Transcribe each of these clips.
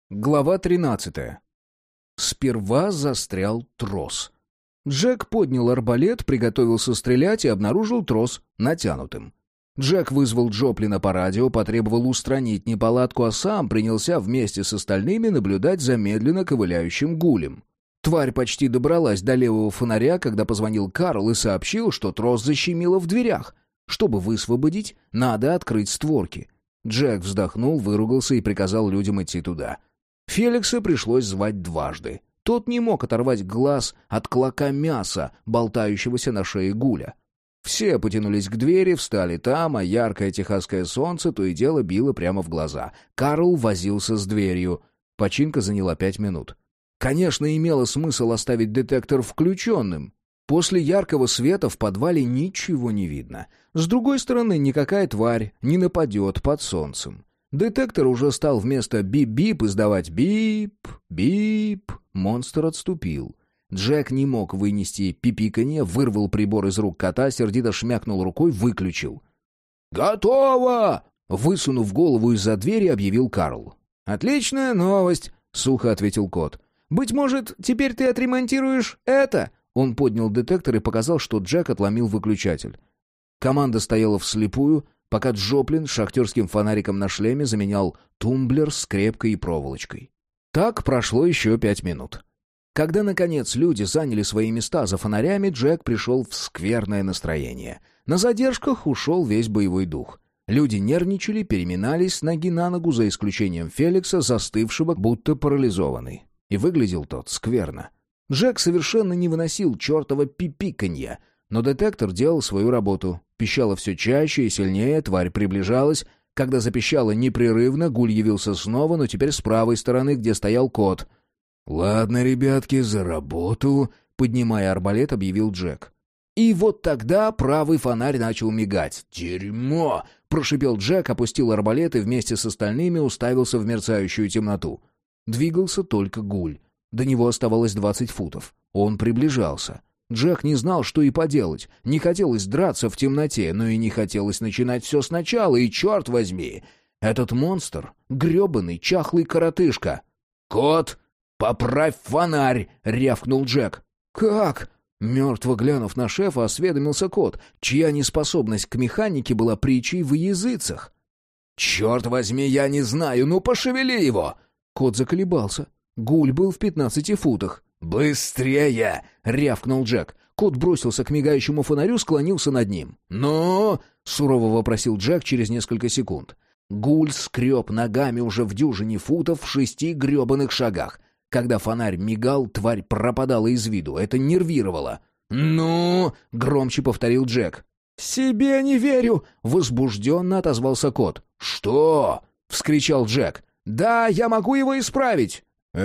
Глава 13. Сперва застрял трос. Джек поднял арбалет, приготовился стрелять и обнаружил трос натянутым. Джек вызвал Джоплина по радио, потребовал устранить неполадку, а сам принялся вместе с остальными наблюдать за медленно ковыляющим гулем. Тварь почти добралась до левого фонаря, когда позвонил Карл и сообщил, что трос защемило в дверях. Чтобы высвободить, надо открыть створки. Джек вздохнул, выругался и приказал людям идти туда. Феликса пришлось звать дважды. Тот не мог оторвать глаз от клока мяса, болтающегося на шее гуля. Все потянулись к двери, встали там, а яркое техасское солнце то и дело било прямо в глаза. Карл возился с дверью. Починка заняла 5 минут. Конечно, имело смысл оставить детектор включенным. После яркого света в подвале ничего не видно. С другой стороны, никакая тварь не нападет под солнцем. Детектор уже стал вместо бип-бип издавать бип-бип. Монстр отступил. Джек не мог вынести пипиканье, вырвал прибор из рук кота, сердито шмякнул рукой, выключил. «Готово!» — высунув голову из-за двери, объявил Карл. «Отличная новость!» — сухо ответил кот. «Быть может, теперь ты отремонтируешь это?» Он поднял детектор и показал, что Джек отломил выключатель. Команда стояла вслепую, пока Джоплин шахтерским фонариком на шлеме заменял тумблер с скрепкой и проволочкой. Так прошло еще 5 минут. Когда, наконец, люди заняли свои места за фонарями, Джек пришел в скверное настроение. На задержках ушел весь боевой дух. Люди нервничали, переминались с ноги на ногу, за исключением Феликса, застывшего, будто парализованный. И выглядел тот скверно. Джек совершенно не выносил чертова пипиканья, но детектор делал свою работу. Пищало все чаще и сильнее, тварь приближалась. Когда запищало непрерывно, гуль явился снова, но теперь с правой стороны, где стоял кот. «Ладно, ребятки, за работу», — поднимая арбалет, объявил Джек. И вот тогда правый фонарь начал мигать. «Дерьмо!» — прошипел Джек, опустил арбалет и вместе с остальными уставился в мерцающую темноту. Двигался только гуль. До него оставалось 20 футов. Он приближался. Джек не знал, что и поделать. Не хотелось драться в темноте, но и не хотелось начинать все сначала, и, черт возьми, этот монстр — гребаный чахлый коротышка. «Кот, поправь фонарь!» — рявкнул Джек. «Как?» — мертво глянув на шефа, осведомился кот, чья неспособность к механике была притчей во языцах. «Черт возьми, я не знаю, ну пошевели его!» Кот заколебался. Гуль был в 15 футах. «Быстрее!» — рявкнул Джек. Кот бросился к мигающему фонарю, склонился над ним. «Ну?» — сурово вопросил Джек через несколько секунд. Гуль скреб ногами уже в дюжине футов в 6 гребаных шагах. Когда фонарь мигал, тварь пропадала из виду. Это нервировало. «Ну?» — громче повторил Джек. «Себе не верю!» — возбужденно отозвался кот. «Что?» — вскричал Джек. «Да, я могу его исправить!»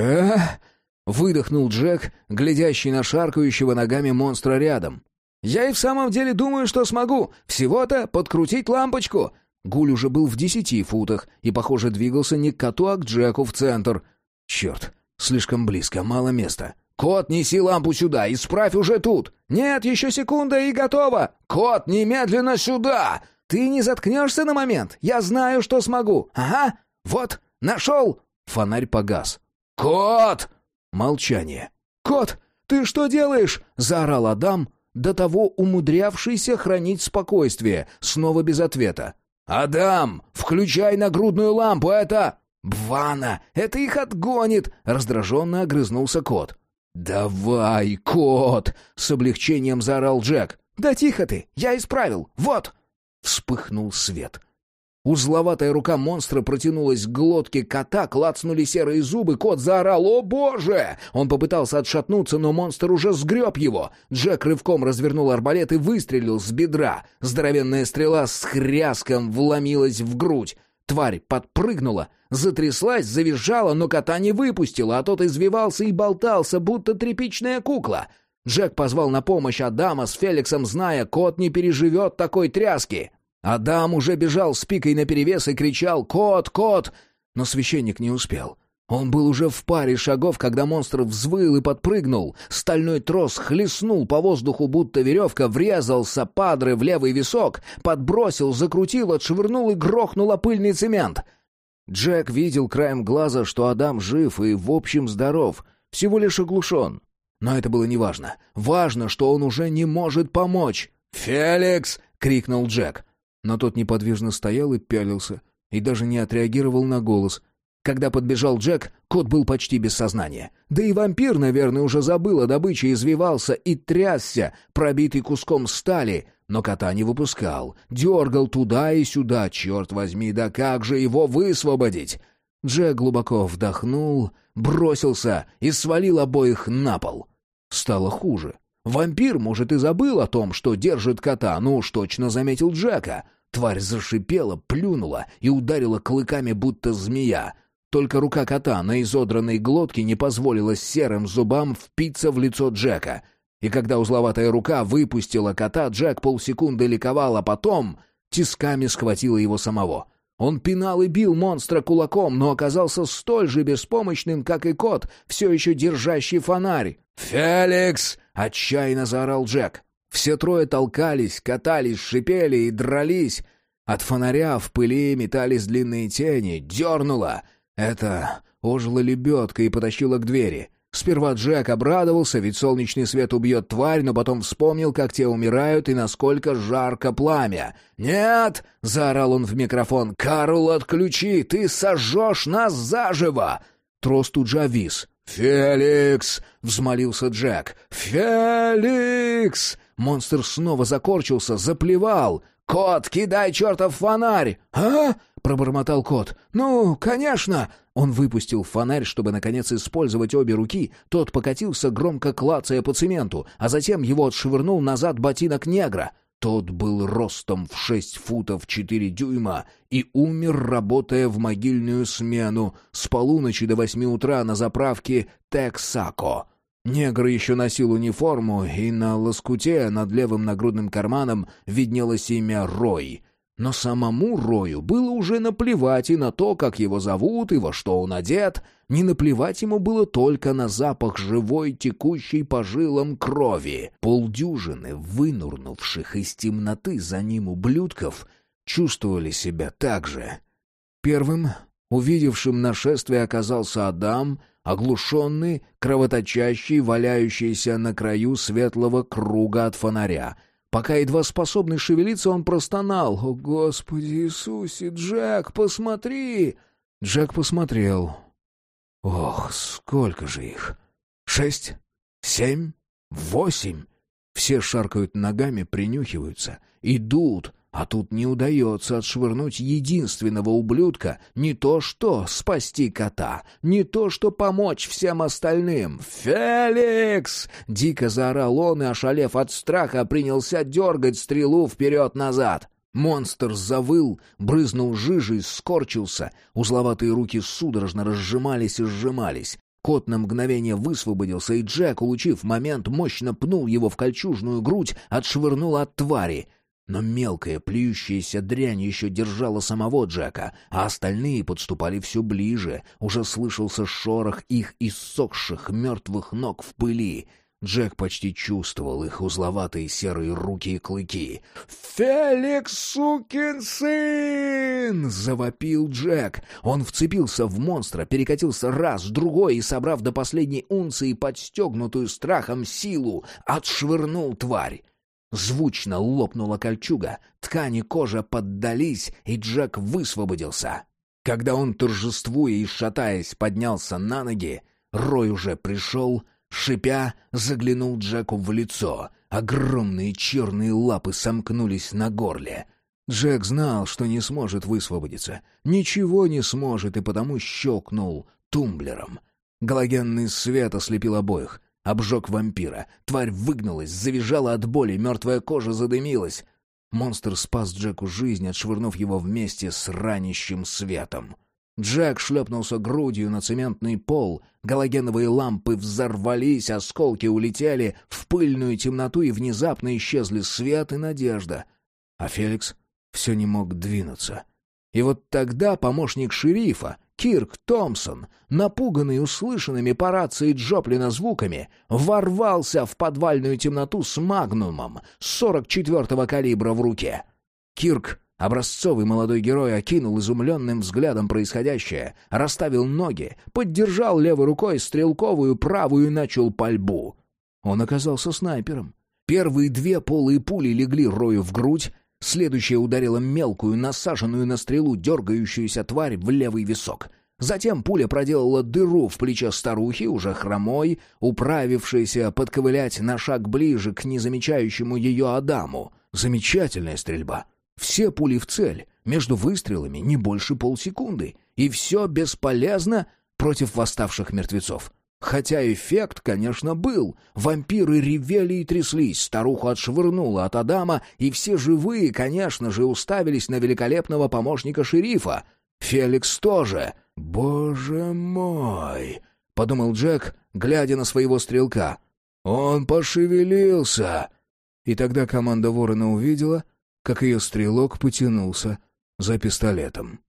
Выдохнул Джек, глядящий на шаркающего ногами монстра рядом. «Я и в самом деле думаю, что смогу. Всего-то подкрутить лампочку». Гуль уже был в 10 футах и, похоже, двигался не к коту, а к Джеку в центр. «Черт, слишком близко, мало места». «Кот, неси лампу сюда, исправь уже тут!» «Нет, еще секунда и готово!» «Кот, немедленно сюда!» «Ты не заткнешься на момент? Я знаю, что смогу!» «Ага, вот, нашел!» Фонарь погас. «Кот!» Молчание. «Кот, ты что делаешь?» — заорал Адам, до того умудрявшийся хранить спокойствие, снова без ответа. «Адам, включай нагрудную лампу, это...» «Бвана, это их отгонит!» — раздраженно огрызнулся кот. «Давай, кот!» — с облегчением заорал Джек. «Да тихо ты, я исправил, вот!» Вспыхнул свет. Узловатая рука монстра протянулась к глотке кота, клацнули серые зубы, кот заорал «О, боже!». Он попытался отшатнуться, но монстр уже сгреб его. Джек рывком развернул арбалет и выстрелил с бедра. Здоровенная стрела с хряском вломилась в грудь. Тварь подпрыгнула, затряслась, завизжала, но кота не выпустила, а тот извивался и болтался, будто тряпичная кукла. Джек позвал на помощь Адама с Феликсом, зная, кот не переживет такой тряски. Адам уже бежал с пикой наперевес и кричал «Кот! Кот!», но священник не успел. Он был уже в паре шагов, когда монстр взвыл и подпрыгнул. Стальной трос хлестнул по воздуху, будто веревка, врезался падре в левый висок, подбросил, закрутил, отшвырнул и грохнул о пыльный цемент. Джек видел краем глаза, что Адам жив и в общем здоров, всего лишь оглушен. Но это было неважно. Важно, что он уже не может помочь. «Феликс!» — крикнул Джек. Но тот неподвижно стоял и пялился, и даже не отреагировал на голос. Когда подбежал Джек, кот был почти без сознания. Да и вампир, наверное, уже забыл о добыче, извивался и трясся, пробитый куском стали, но кота не выпускал, дергал туда и сюда, черт возьми, да как же его высвободить? Джек глубоко вдохнул, бросился и свалил обоих на пол. Стало хуже. Вампир, может, и забыл о том, что держит кота, но уж точно заметил Джека. Тварь зашипела, плюнула и ударила клыками, будто змея. Только рука кота на изодранной глотке не позволила серым зубам впиться в лицо Джека. И когда узловатая рука выпустила кота, Джек полсекунды ликовал, а потом тисками схватила его самого. Он пинал и бил монстра кулаком, но оказался столь же беспомощным, как и кот, все еще держащий фонарь. «Феликс!» — отчаянно заорал Джек. Все трое толкались, катались, шипели и дрались. От фонаря в пыли метались длинные тени. Дернуло. Это ожила лебедка и потащила к двери. Сперва Джек обрадовался, ведь солнечный свет убьет тварь, но потом вспомнил, как те умирают и насколько жарко пламя. «Нет!» — заорал он в микрофон. «Карл, отключи! Ты сожжешь нас заживо!» Трос тут же овис. «Феликс!» — взмолился Джек. «Феликс!» Монстр снова закорчился, заплевал. «Кот, кидай чертов фонарь!» «А?» — пробормотал кот. «Ну, конечно!» Он выпустил фонарь, чтобы, наконец, использовать обе руки. Тот покатился, громко клацая по цементу, а затем его отшвырнул назад ботинок негра. Тот был ростом в 6 футов 4 дюйма и умер, работая в могильную смену с полуночи до 8 утра на заправке «Тексако». Негр еще носил униформу, и на лоскуте над левым нагрудным карманом виднелось имя Рой. Но самому Рою было уже наплевать и на то, как его зовут и во что он одет. Не наплевать ему было только на запах живой, текущей по жилам крови. Полдюжины вынурнувших из темноты за ним ублюдков чувствовали себя так же. Первым, увидевшим нашествие, оказался Адам, оглушенный, кровоточащий, валяющийся на краю светлого круга от фонаря. Пока едва способный шевелиться, он простонал: «О, Господи Иисусе! Джек, посмотри!» Джек посмотрел. Ох, сколько же их! 6, 7, 8. Все шаркают ногами, принюхиваются, идут, а тут не удается отшвырнуть единственного ублюдка, не то что спасти кота, не то что помочь всем остальным. «Феликс!» — дико заорал он и, ошалев от страха, принялся дергать стрелу вперед-назад. Монстр завыл, брызнул жижей, скорчился. Узловатые руки судорожно разжимались и сжимались. Кот на мгновение высвободился, и Джек, улучив момент, мощно пнул его в кольчужную грудь, отшвырнул от твари. Но мелкая, плюющаяся дрянь еще держала самого Джека, а остальные подступали все ближе. Уже слышался шорох их иссохших мертвых ног в пыли. Джек почти чувствовал их узловатые серые руки и клыки. «Феликс, сукин сын!» — завопил Джек. Он вцепился в монстра, перекатился раз, другой и, собрав до последней унции подстегнутую страхом силу, отшвырнул тварь. Звучно лопнула кольчуга, ткани кожи поддались, и Джек высвободился. Когда он, торжествуя и шатаясь, поднялся на ноги, Рой уже пришел, шипя, заглянул Джеку в лицо. Огромные черные лапы сомкнулись на горле. Джек знал, что не сможет высвободиться. Ничего не сможет, и потому щелкнул тумблером. Галогенный свет ослепил обоих. Обжег вампира. Тварь выгнулась, завизжала от боли, мертвая кожа задымилась. Монстр спас Джеку жизнь, отшвырнув его вместе с ранящим светом. Джек шлепнулся грудью на цементный пол. Галогеновые лампы взорвались, осколки улетели в пыльную темноту, и внезапно исчезли свет и надежда. А Феликс все не мог двинуться. И вот тогда помощник шерифа, Кирк Томпсон, напуганный услышанными по рации Джоплина звуками, ворвался в подвальную темноту с магнумом 44-го калибра в руке. Кирк Образцовый молодой герой окинул изумленным взглядом происходящее, расставил ноги, поддержал левой рукой стрелковую правую и начал пальбу. Он оказался снайпером. Первые 2 полые пули легли Рою в грудь, следующая ударила мелкую, насаженную на стрелу, дергающуюся тварь в левый висок. Затем пуля проделала дыру в плече старухи, уже хромой, управившейся подковылять на шаг ближе к незамечающему ее Адаму. Замечательная стрельба. Все пули в цель, между выстрелами не больше полсекунды. И все бесполезно против восставших мертвецов. Хотя эффект, конечно, был. Вампиры ревели и тряслись, старуху отшвырнуло от Адама, и все живые, конечно же, уставились на великолепного помощника шерифа. Феликс тоже. «Боже мой!» — подумал Джек, глядя на своего стрелка. «Он пошевелился!» И тогда команда Ворона увидела, как ее стрелок потянулся за пистолетом.